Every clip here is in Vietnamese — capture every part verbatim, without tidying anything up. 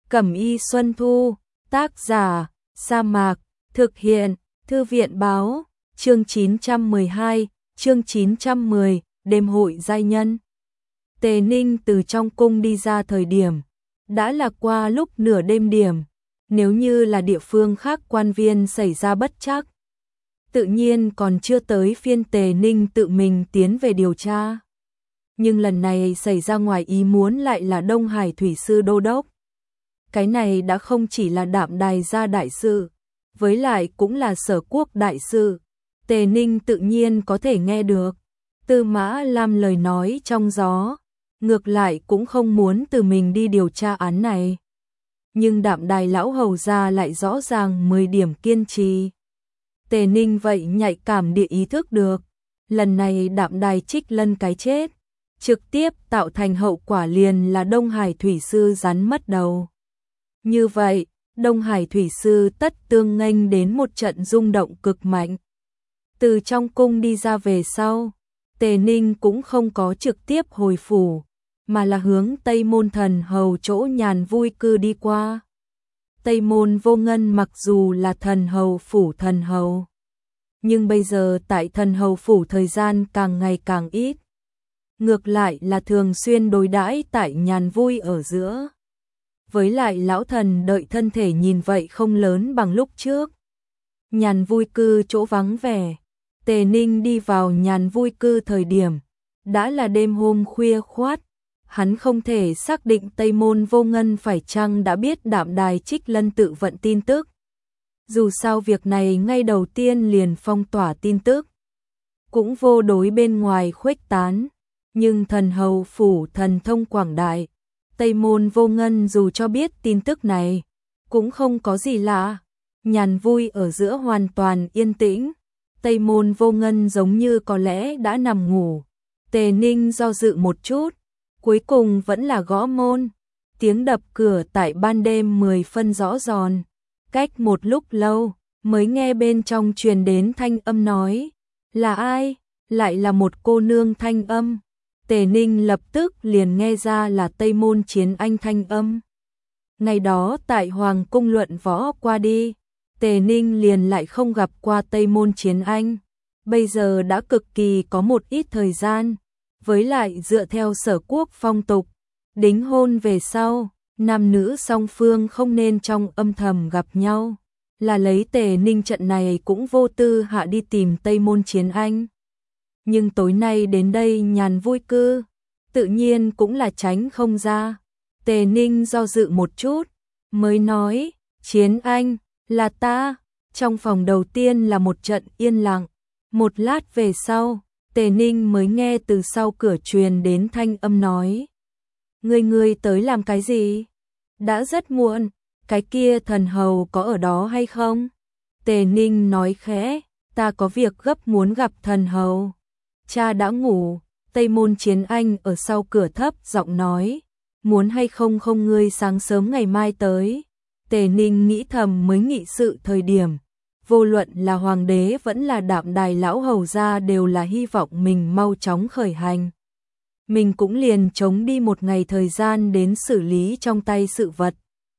Cẩm y Xuân Thu, tác giả, Sa Mạc, thực hiện, Thư viện Báo, chương chín trăm mười hai, chương chín trăm mười, đêm hội giai nhân. Tề Ninh từ trong cung đi ra thời điểm, đã là qua lúc nửa đêm điểm, nếu như là địa phương khác quan viên xảy ra bất trắc. Tự nhiên còn chưa tới phiên Tề Ninh tự mình tiến về điều tra. Nhưng lần này xảy ra ngoài ý muốn lại là Đông Hải Thủy Sư Đô Đốc. Cái này đã không chỉ là Đạm Đài gia đại sự, với lại cũng là Sở Quốc đại sự. Tề Ninh tự nhiên có thể nghe được Tư Mã Lam lời nói trong gió, ngược lại cũng không muốn tự mình đi điều tra án này. Nhưng Đạm Đài lão hầu gia lại rõ ràng mười điểm kiên trì. Tề Ninh vậy nhạy cảm địa ý thức được, lần này Đạm Đài Trích Lân cái chết, trực tiếp tạo thành hậu quả liền là Đông Hải Thủy Sư rắn mất đầu. Như vậy, Đông Hải Thủy Sư tất tương nghênh đến một trận rung động cực mạnh. Từ trong cung đi ra về sau, Tề Ninh cũng không có trực tiếp hồi phủ, mà là hướng Tây Môn Thần Hầu chỗ nhàn vui cư đi qua. Tây Môn Vô Ngân mặc dù là thần hầu phủ thần hầu, nhưng bây giờ tại thần hầu phủ thời gian càng ngày càng ít. Ngược lại là thường xuyên đối đãi tại nhàn vui ở giữa. Với lại lão thần đợi thân thể nhìn vậy không lớn bằng lúc trước. Nhàn vui cư chỗ vắng vẻ, Tề Ninh đi vào nhàn vui cư thời điểm, đã là đêm hôm khuya khoát. Hắn không thể xác định Tây Môn Vô Ngân phải chăng đã biết Đạm Đài Trích Lân tự vận tin tức. Dù sao việc này ngay đầu tiên liền phong tỏa tin tức, cũng vô đối bên ngoài khuếch tán. Nhưng thần hầu phủ thần thông quảng đại, Tây Môn Vô Ngân dù cho biết tin tức này, cũng không có gì lạ. Nhàn vui ở giữa hoàn toàn yên tĩnh, Tây Môn Vô Ngân giống như có lẽ đã nằm ngủ. Tề Ninh do dự một chút, cuối cùng vẫn là gõ môn. Tiếng đập cửa tại ban đêm mười phân rõ ròn. Cách một lúc lâu, mới nghe bên trong truyền đến thanh âm nói. Là ai? Lại là một cô nương thanh âm. Tề Ninh lập tức liền nghe ra là Tây Môn Chiến Anh thanh âm. Ngày đó tại Hoàng cung luận võ qua đi, Tề Ninh liền lại không gặp qua Tây Môn Chiến Anh. Bây giờ đã cực kỳ có một ít thời gian. Với lại dựa theo Sở Quốc phong tục, đính hôn về sau, nam nữ song phương không nên trong âm thầm gặp nhau. Là lấy Tề Ninh trận này cũng vô tư hạ đi tìm Tây Môn Chiến Anh. Nhưng tối nay đến đây nhàn vui cư, tự nhiên cũng là tránh không ra. Tề Ninh do dự một chút, mới nói, Chiến Anh, là ta. Trong phòng đầu tiên là một trận yên lặng, một lát về sau, Tề Ninh mới nghe từ sau cửa truyền đến thanh âm nói. Ngươi ngươi tới làm cái gì? Đã rất muộn, cái kia thần hầu có ở đó hay không? Tề Ninh nói khẽ, ta có việc gấp muốn gặp thần hầu. Cha đã ngủ. Tây Môn Chiến Anh ở sau cửa thấp giọng nói, muốn hay không không ngươi sáng sớm ngày mai tới. Tề Ninh nghĩ thầm mới nghị sự thời điểm, vô luận là hoàng đế vẫn là Đạm Đài lão hầu gia đều là hy vọng mình mau chóng khởi hành. Mình cũng liền chống đi một ngày thời gian đến xử lý trong tay sự vật.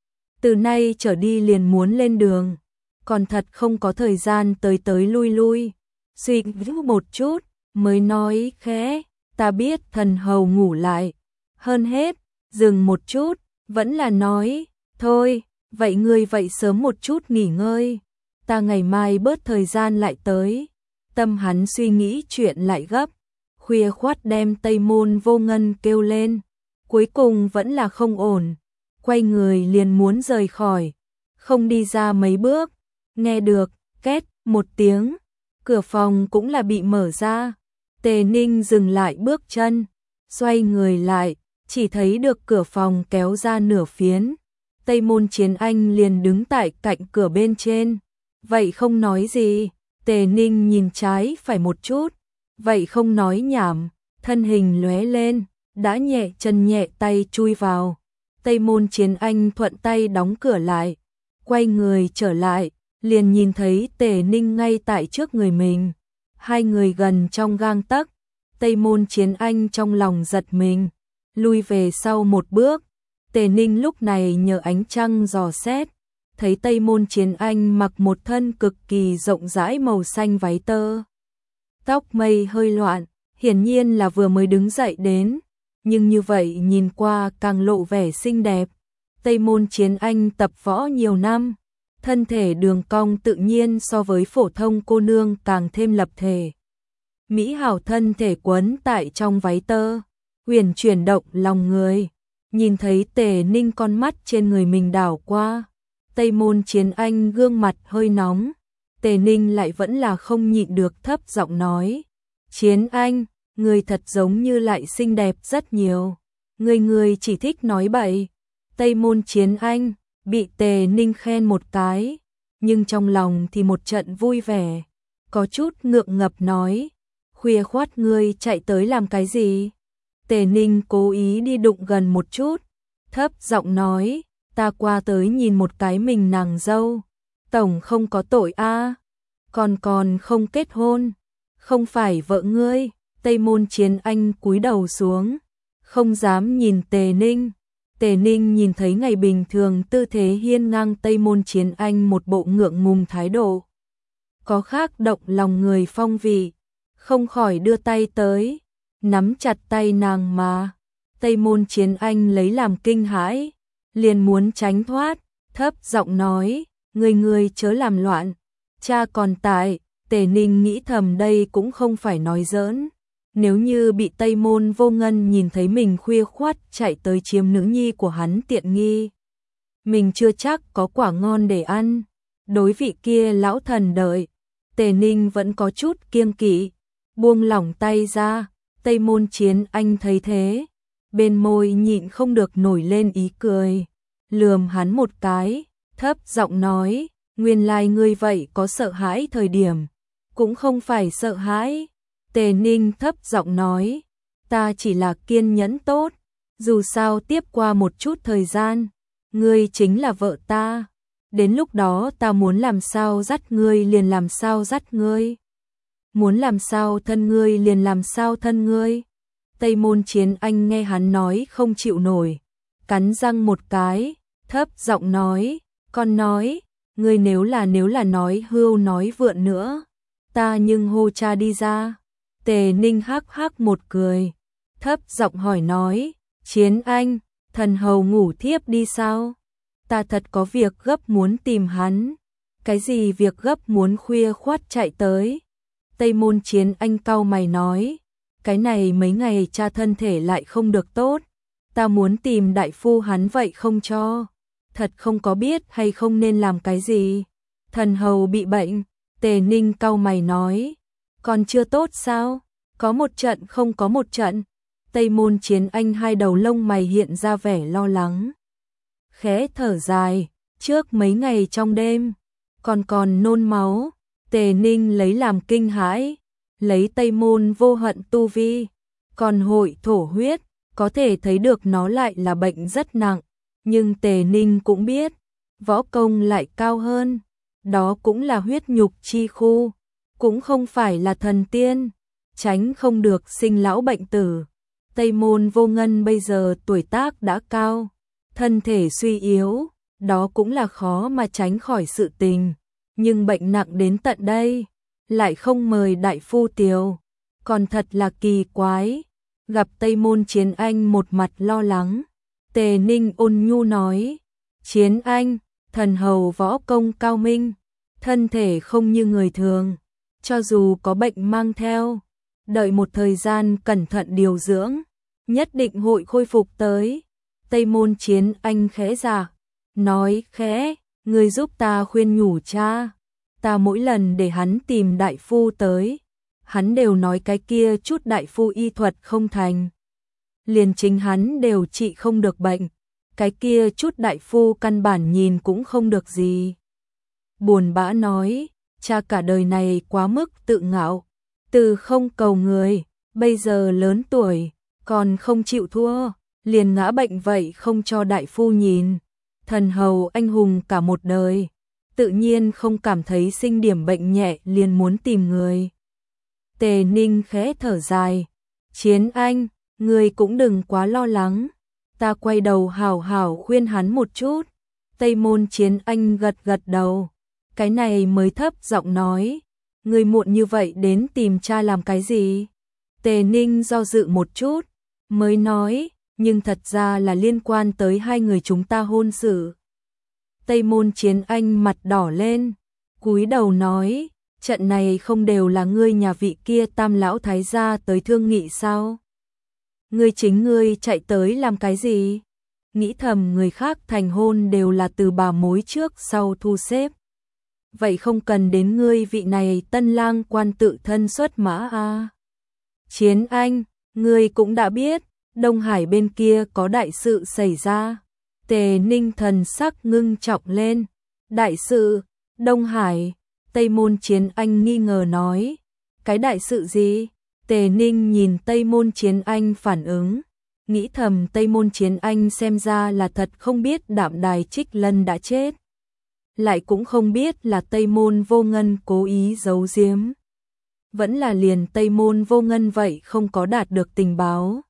Từ nay trở đi liền muốn lên đường, còn thật không có thời gian tới tới lui lui. Suy nghĩ một chút, mới nói khẽ, ta biết thần hầu ngủ lại. Hơn hết, dừng một chút, vẫn là nói, thôi, vậy ngươi vậy sớm một chút nghỉ ngơi. Ta ngày mai bớt thời gian lại tới. Tâm hắn suy nghĩ chuyện lại gấp, khuya khoát đem Tây Môn Vô Ngân kêu lên. Cuối cùng vẫn là không ổn, quay người liền muốn rời khỏi. Không đi ra mấy bước, nghe được, két, một tiếng, cửa phòng cũng là bị mở ra. Tề Ninh dừng lại bước chân, xoay người lại, chỉ thấy được cửa phòng kéo ra nửa phiến. Tây Môn Chiến Anh liền đứng tại cạnh cửa bên trên. Vậy không nói gì, Tề Ninh nhìn trái phải một chút, vậy không nói nhảm, thân hình lóe lên, đã nhẹ chân nhẹ tay chui vào. Tây Môn Chiến Anh thuận tay đóng cửa lại, quay người trở lại, liền nhìn thấy Tề Ninh ngay tại trước người mình. Hai người gần trong gang tấc, Tây Môn Chiến Anh trong lòng giật mình, lui về sau một bước, Tề Ninh lúc này nhờ ánh trăng dò xét, thấy Tây Môn Chiến Anh mặc một thân cực kỳ rộng rãi màu xanh váy tơ. Tóc mây hơi loạn, hiển nhiên là vừa mới đứng dậy đến, nhưng như vậy nhìn qua càng lộ vẻ xinh đẹp. Tây Môn Chiến Anh tập võ nhiều năm, thân thể đường cong tự nhiên so với phổ thông cô nương càng thêm lập thể. Mỹ hảo thân thể quấn tại trong váy tơ, huyền chuyển động lòng người. Nhìn thấy Tề Ninh con mắt trên người mình đảo qua, Tây Môn Chiến Anh gương mặt hơi nóng, Tề Ninh lại vẫn là không nhịn được thấp giọng nói: Chiến Anh, người thật giống như lại xinh đẹp rất nhiều, người người chỉ thích nói bậy. Tây Môn Chiến Anh bị Tề Ninh khen một cái, nhưng trong lòng thì một trận vui vẻ, có chút ngượng ngập nói: khuya khoát ngươi chạy tới làm cái gì? Tề Ninh cố ý đi đụng gần một chút, thấp giọng nói: ta qua tới nhìn một cái mình nàng dâu, tổng không có tội a, còn còn không kết hôn, không phải vợ ngươi. Tây Môn Chiến Anh cúi đầu xuống, không dám nhìn Tề Ninh. Tề Ninh nhìn thấy ngày bình thường tư thế hiên ngang Tây Môn Chiến Anh một bộ ngượng ngùng thái độ, có khác động lòng người phong vị, không khỏi đưa tay tới, nắm chặt tay nàng mà. Tây Môn Chiến Anh lấy làm kinh hãi, liền muốn tránh thoát, thấp giọng nói: người người chớ làm loạn, cha còn tại. Tề Ninh nghĩ thầm đây cũng không phải nói giỡn, nếu như bị Tây Môn Vô Ngân nhìn thấy mình khuya khoắt chạy tới chiếm nữ nhi của hắn tiện nghi, mình chưa chắc có quả ngon để ăn. Đối vị kia lão thần đợi, Tề Ninh vẫn có chút kiêng kỵ, buông lỏng tay ra. Tây Môn Chiến Anh thấy thế, bên môi nhịn không được nổi lên ý cười, lườm hắn một cái, thấp giọng nói: nguyên lai ngươi vậy có sợ hãi thời điểm, cũng không phải sợ hãi. Tề Ninh thấp giọng nói: ta chỉ là kiên nhẫn tốt, dù sao tiếp qua một chút thời gian, ngươi chính là vợ ta, đến lúc đó ta muốn làm sao dắt ngươi liền làm sao dắt ngươi, muốn làm sao thân ngươi liền làm sao thân ngươi. Tây Môn Chiến Anh nghe hắn nói không chịu nổi, cắn răng một cái, thấp giọng nói: con nói, ngươi nếu là nếu là nói hưu nói vượn nữa, ta nhưng hô cha đi ra. Tề Ninh hắc hắc một cười, thấp giọng hỏi nói: Chiến Anh, thần hầu ngủ thiếp đi sao? Ta thật có việc gấp muốn tìm hắn. Cái gì việc gấp muốn khuya khoát chạy tới? Tây Môn Chiến Anh cau mày nói: cái này mấy ngày cha thân thể lại không được tốt, ta muốn tìm đại phu hắn vậy không cho, thật không có biết hay không nên làm cái gì. Thần hầu bị bệnh. Tề Ninh cau mày nói: còn chưa tốt sao? Có một trận không có một trận. Tây Môn Chiến Anh hai đầu lông mày hiện ra vẻ lo lắng, khẽ thở dài: trước mấy ngày trong đêm còn còn nôn máu. Tề Ninh lấy làm kinh hãi, lấy Tây Môn Vô Hận tu vi, còn hội thổ huyết, có thể thấy được nó lại là bệnh rất nặng, nhưng Tề Ninh cũng biết, võ công lại cao hơn, đó cũng là huyết nhục chi khu, cũng không phải là thần tiên, tránh không được sinh lão bệnh tử. Tây Môn Vô Ngân bây giờ tuổi tác đã cao, thân thể suy yếu, đó cũng là khó mà tránh khỏi sự tình, nhưng bệnh nặng đến tận đây, lại không mời đại phu tiều, còn thật là kỳ quái. Gặp Tây Môn Chiến Anh một mặt lo lắng, Tề Ninh ôn nhu nói: Chiến Anh, thần hầu võ công cao minh, thân thể không như người thường, cho dù có bệnh mang theo, đợi một thời gian cẩn thận điều dưỡng, nhất định hội khôi phục tới. Tây Môn Chiến Anh khẽ dạ, nói khẽ: người giúp ta khuyên nhủ cha, ta mỗi lần để hắn tìm đại phu tới, hắn đều nói cái kia chút đại phu y thuật không thành, liền chính hắn đều trị không được bệnh, cái kia chút đại phu căn bản nhìn cũng không được gì. Buồn bã nói: cha cả đời này quá mức tự ngạo, từ không cầu người, bây giờ lớn tuổi, còn không chịu thua, liền ngã bệnh vậy không cho đại phu nhìn. Thần hầu anh hùng cả một đời, tự nhiên không cảm thấy sinh điểm bệnh nhẹ liền muốn tìm người. Tề Ninh khẽ thở dài: Chiến Anh, người cũng đừng quá lo lắng, Ta quay đầu hảo hảo khuyên hắn một chút. Tây Môn Chiến Anh gật gật đầu. Cái này mới thấp giọng nói. Ngươi muộn như vậy đến tìm cha làm cái gì? Tề Ninh do dự một chút, mới nói, nhưng thật ra là liên quan tới hai người chúng ta hôn sự. Tây Môn Chiến Anh mặt đỏ lên, cúi đầu nói, trận này không đều là ngươi nhà vị kia Tam lão thái gia tới thương nghị sao? Ngươi chính ngươi chạy tới làm cái gì? Nghĩ thầm người khác thành hôn đều là từ bà mối trước sau thu xếp. Vậy không cần đến ngươi vị này tân lang quan tự thân xuất mã a. À. Chiến Anh, ngươi cũng đã biết, Đông Hải bên kia có đại sự xảy ra. Tề Ninh thần sắc ngưng trọng lên. Đại sự, Đông Hải, Tây Môn Chiến Anh nghi ngờ nói. Cái đại sự gì? Tề Ninh nhìn Tây Môn Chiến Anh phản ứng. Nghĩ thầm Tây Môn Chiến Anh xem ra là thật không biết Đạm Đài Trích Lân đã chết. Lại cũng không biết là Tây Môn Vô Ngân cố ý giấu giếm. Vẫn là liền Tây Môn Vô Ngân vậy không có đạt được tình báo.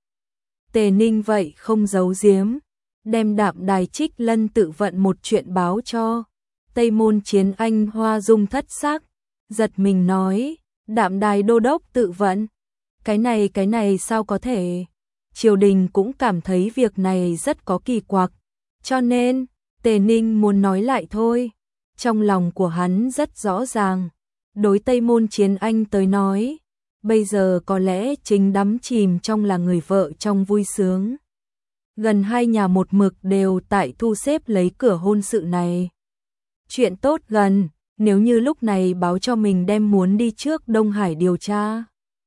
Tề Ninh vậy không giấu giếm, đem Đạm Đài Trích Lân tự vận một chuyện báo cho. Tây Môn Chiến Anh hoa dung thất sắc, giật mình nói, Đạm Đài đô đốc tự vận. Cái này cái này sao có thể? Triều đình cũng cảm thấy việc này rất có kỳ quặc, cho nên Tề Ninh muốn nói lại thôi. Trong lòng của hắn rất rõ ràng, đối Tây Môn Chiến Anh tới nói, bây giờ có lẽ chính đắm chìm trong là người vợ trong vui sướng. Gần hai nhà một mực đều tại thu xếp lấy cửa hôn sự này. Chuyện tốt gần, nếu như lúc này báo cho mình đem muốn đi trước Đông Hải điều tra,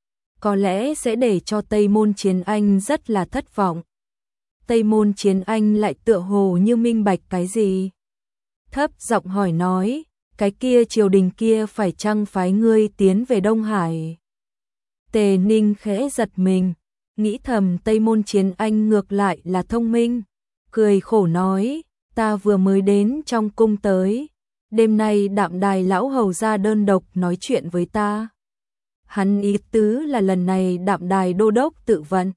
có lẽ sẽ để cho Tây Môn Chiến Anh rất là thất vọng. Tây Môn Chiến Anh lại tựa hồ như minh bạch cái gì. Thấp giọng hỏi nói, cái kia triều đình kia phải chăng phái ngươi tiến về Đông Hải? Tề Ninh khẽ giật mình, nghĩ thầm Tây Môn Chiến Anh ngược lại là thông minh, cười khổ nói, ta vừa mới đến trong cung tới, đêm nay Đạm Đài lão hầu ra đơn độc nói chuyện với ta. Hắn ý tứ là lần này Đạm Đài đô đốc tự vận.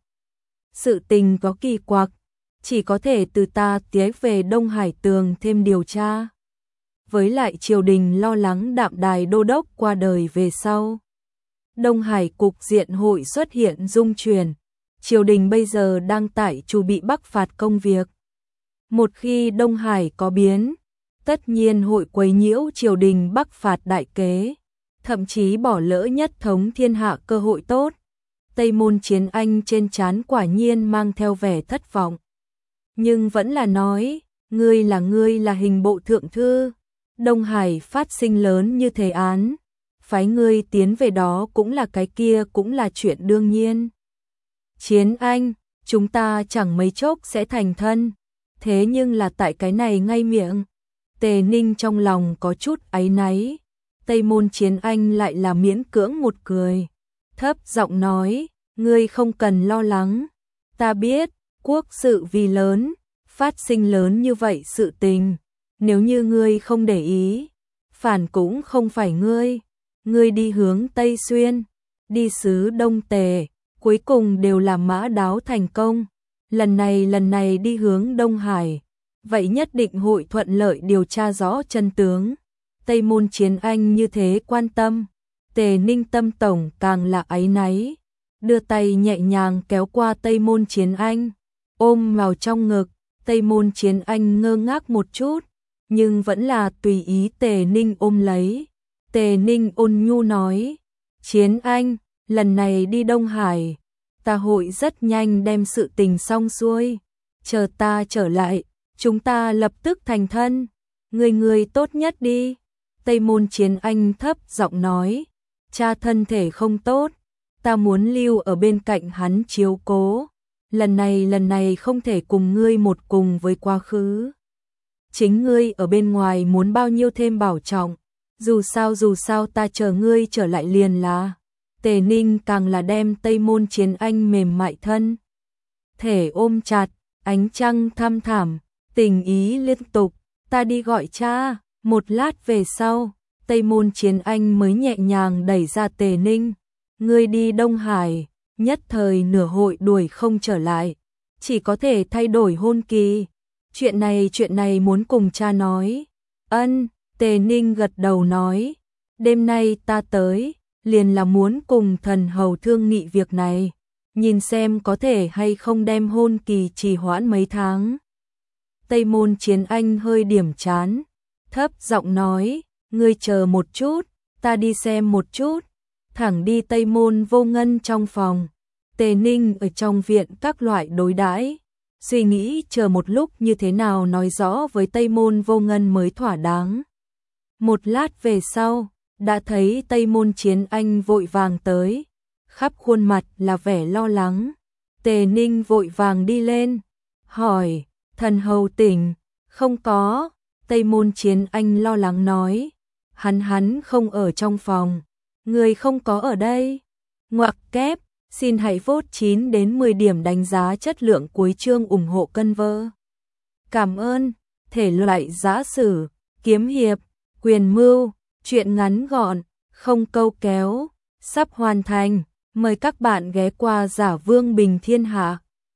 Sự tình có kỳ quặc, chỉ có thể từ ta tiến về Đông Hải tường thêm điều tra. Với lại triều đình lo lắng Đạm Đài đô đốc qua đời về sau, Đông Hải cục diện hội xuất hiện dung chuyển. Triều đình bây giờ đang tại chuẩn bị bắc phạt công việc. Một khi Đông Hải có biến, tất nhiên hội quấy nhiễu triều đình bắc phạt đại kế, thậm chí bỏ lỡ nhất thống thiên hạ cơ hội tốt. Tây Môn Chiến Anh trên trán quả nhiên mang theo vẻ thất vọng, nhưng vẫn là nói, ngươi là ngươi là hình bộ thượng thư, Đông Hải phát sinh lớn như thế án, phái ngươi tiến về đó cũng là cái kia cũng là chuyện đương nhiên. Chiến Anh, chúng ta chẳng mấy chốc sẽ thành thân, thế nhưng là tại cái này ngay miệng. Tề Ninh trong lòng có chút áy náy, Tây Môn Chiến Anh lại là miễn cưỡng một cười, thấp giọng nói, ngươi không cần lo lắng, ta biết, quốc sự vì lớn, phát sinh lớn như vậy sự tình, nếu như ngươi không để ý, phản cũng không phải ngươi, ngươi đi hướng Tây Xuyên, đi xứ Đông Tề, cuối cùng đều là mã đáo thành công, lần này lần này đi hướng Đông Hải, vậy nhất định hội thuận lợi điều tra rõ chân tướng. Tây Môn Chiến Anh như thế quan tâm, Tề Ninh tâm tổng càng là áy náy, đưa tay nhẹ nhàng kéo qua Tây Môn Chiến Anh, ôm vào trong ngực. Tây Môn Chiến Anh ngơ ngác một chút, nhưng vẫn là tùy ý Tề Ninh ôm lấy. Tề Ninh ôn nhu nói, Chiến Anh, lần này đi Đông Hải, ta hội rất nhanh đem sự tình xong xuôi, chờ ta trở lại, chúng ta lập tức thành thân, người người tốt nhất đi. Tây Môn Chiến Anh thấp giọng nói, cha thân thể không tốt, ta muốn lưu ở bên cạnh hắn chiếu cố, lần này lần này không thể cùng ngươi một cùng với quá khứ. Chính ngươi ở bên ngoài muốn bao nhiêu thêm bảo trọng, dù sao dù sao ta chờ ngươi trở lại liền là. Tề Ninh càng là đem Tây Môn Chiến Anh mềm mại thân thể ôm chặt, ánh trăng thăm thẳm, tình ý liên tục, ta đi gọi cha. Một lát về sau, Tây Môn Chiến Anh mới nhẹ nhàng đẩy ra Tề Ninh, ngươi đi Đông Hải, nhất thời nửa hội đuổi không trở lại. chỉ có thể thay đổi hôn kỳ. Chuyện này chuyện này muốn cùng cha nói. Ân, Tề Ninh gật đầu nói, đêm nay ta tới, liền là muốn cùng thần hầu thương nghị việc này, nhìn xem có thể hay không đem hôn kỳ trì hoãn mấy tháng. Tây Môn Chiến Anh hơi điểm chán, thấp giọng nói, ngươi chờ một chút, ta đi xem một chút, thẳng đi Tây Môn Vô Ngân trong phòng. Tề Ninh ở trong viện các loại đối đãi, suy nghĩ chờ một lúc như thế nào nói rõ với Tây Môn Vô Ngân mới thỏa đáng. Một lát về sau, đã thấy Tây Môn Chiến Anh vội vàng tới, khắp khuôn mặt là vẻ lo lắng. Tề Ninh vội vàng đi lên, hỏi, thần hầu tỉnh, không có. Tây Môn Chiến Anh lo lắng nói, hắn hắn không ở trong phòng, người không có ở đây. Ngoặc kép, xin hãy vote chín đến mười điểm đánh giá chất lượng cuối chương ủng hộ cân vơ. Cảm ơn. Thể loại giã sử, kiếm hiệp, quyền mưu, truyện ngắn gọn, không câu kéo, sắp hoàn thành. Mời các bạn ghé qua Giả Vương Bình Thiên Hạ.